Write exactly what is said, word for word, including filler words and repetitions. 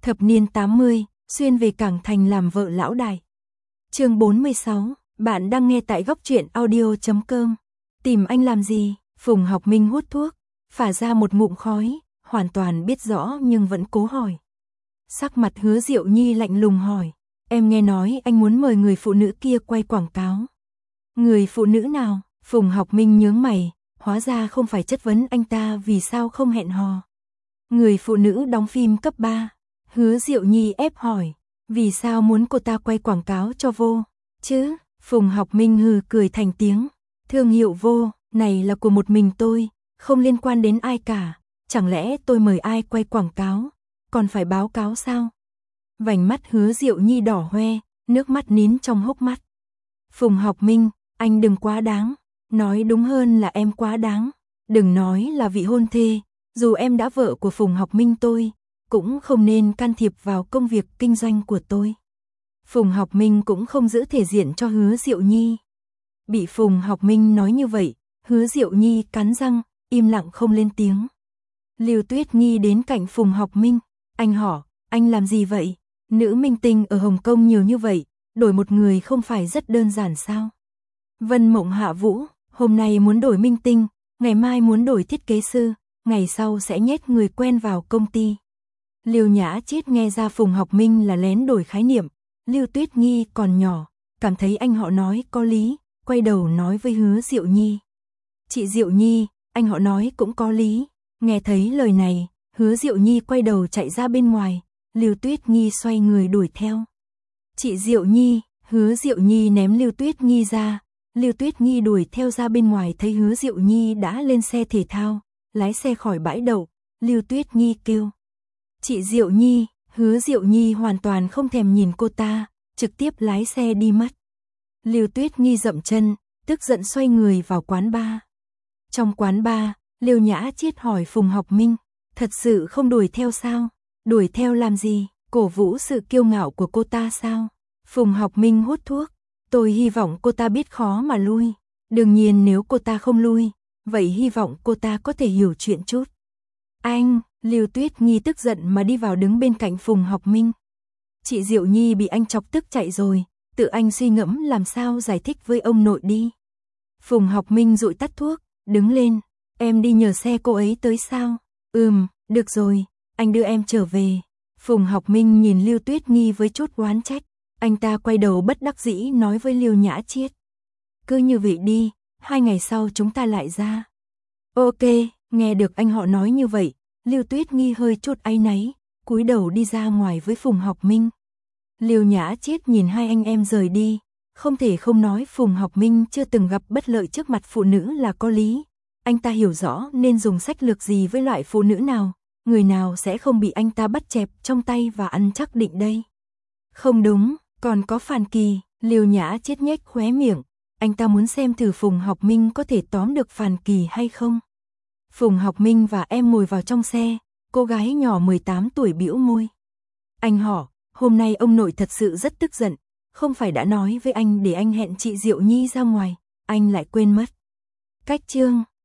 Thập niên tám mươi, xuyên về Cảng Thành làm vợ lão đại. Chương bốn mươi sáu, bạn đang nghe tại góc truyện audio chấm com. Tìm anh làm gì? Phùng Học Minh hút thuốc, phả ra một ngụm khói, hoàn toàn biết rõ nhưng vẫn cố hỏi. Sắc mặt Hứa Diệu Nhi lạnh lùng hỏi, em nghe nói anh muốn mời người phụ nữ kia quay quảng cáo. Người phụ nữ nào? Phùng Học Minh nhướng mày, hóa ra không phải chất vấn anh ta vì sao không hẹn hò. Người phụ nữ đóng phim cấp ba. Hứa Diệu Nhi ép hỏi, vì sao muốn cô ta quay quảng cáo cho Vô, chứ? Phùng Học Minh hừ cười thành tiếng, thương hiệu Vô, này là của một mình tôi, không liên quan đến ai cả, chẳng lẽ tôi mời ai quay quảng cáo, còn phải báo cáo sao? Vành mắt Hứa Diệu Nhi đỏ hoe, nước mắt nín trong hốc mắt. Phùng Học Minh, anh đừng quá đáng, nói đúng hơn là em quá đáng, đừng nói là vị hôn thê, dù em đã vợ của Phùng Học Minh tôi, cũng không nên can thiệp vào công việc kinh doanh của tôi. Phùng Học Minh cũng không giữ thể diện cho Hứa Diệu Nhi. Bị Phùng Học Minh nói như vậy, Hứa Diệu Nhi cắn răng, im lặng không lên tiếng. Lưu Tuyết Nhi đến cạnh Phùng Học Minh, anh hỏi, anh làm gì vậy? Nữ minh tinh ở Hồng Kông nhiều như vậy, đổi một người không phải rất đơn giản sao? Vân Mộng Hạ Vũ, hôm nay muốn đổi minh tinh, ngày mai muốn đổi thiết kế sư, ngày sau sẽ nhét người quen vào công ty. Lưu Nhã Chiết nghe ra Phùng Học Minh là lén đổi khái niệm, Lưu Tuyết Nhi còn nhỏ, cảm thấy anh họ nói có lý, quay đầu nói với Hứa Diệu Nhi. Chị Diệu Nhi, anh họ nói cũng có lý. Nghe thấy lời này, Hứa Diệu Nhi quay đầu chạy ra bên ngoài, Lưu Tuyết Nhi xoay người đuổi theo. Chị Diệu Nhi, Hứa Diệu Nhi ném Lưu Tuyết Nhi ra, Lưu Tuyết Nhi đuổi theo ra bên ngoài thấy Hứa Diệu Nhi đã lên xe thể thao, lái xe khỏi bãi đậu, Lưu Tuyết Nhi kêu. Chị Diệu Nhi, Hứa Diệu Nhi hoàn toàn không thèm nhìn cô ta, trực tiếp lái xe đi mất. Lưu Tuyết Nhi dậm chân, tức giận xoay người vào quán bar. Trong quán bar, Lưu Nhã Chiết hỏi Phùng Học Minh, thật sự không đuổi theo sao? Đuổi theo làm gì? Cổ vũ sự kiêu ngạo của cô ta sao? Phùng Học Minh hút thuốc, tôi hy vọng cô ta biết khó mà lui. Đương nhiên nếu cô ta không lui, vậy hy vọng cô ta có thể hiểu chuyện chút. Anh, Lưu Tuyết Nhi tức giận mà đi vào đứng bên cạnh Phùng Học Minh. Chị Diệu Nhi bị anh chọc tức chạy rồi, tự anh suy ngẫm làm sao giải thích với ông nội đi. Phùng Học Minh dụi tắt thuốc, đứng lên, em đi nhờ xe cô ấy tới sao? Ừm, được rồi, anh đưa em trở về. Phùng Học Minh nhìn Lưu Tuyết Nhi với chút oán trách, anh ta quay đầu bất đắc dĩ nói với Lưu Nhã Chiết. Cứ như vậy đi, hai ngày sau chúng ta lại ra. Ok, nghe được anh họ nói như vậy, Lưu Tuyết Nhi hơi chút áy náy, cúi đầu đi ra ngoài với Phùng Học Minh. Lưu Nhã Chiết nhìn hai anh em rời đi, không thể không nói Phùng Học Minh chưa từng gặp bất lợi trước mặt phụ nữ là có lý. Anh ta hiểu rõ nên dùng sách lược gì với loại phụ nữ nào, người nào sẽ không bị anh ta bắt chẹp trong tay và ăn chắc định đây. Không đúng, còn có Phàn Kỳ, Lưu Nhã Chiết nhếch khóe miệng, anh ta muốn xem thử Phùng Học Minh có thể tóm được Phàn Kỳ hay không. Phùng Học Minh và em ngồi vào trong xe, cô gái nhỏ mười tám tuổi bĩu môi. Anh hỏi, hôm nay ông nội thật sự rất tức giận, không phải đã nói với anh để anh hẹn chị Diệu Nhi ra ngoài, anh lại quên mất. Cách chương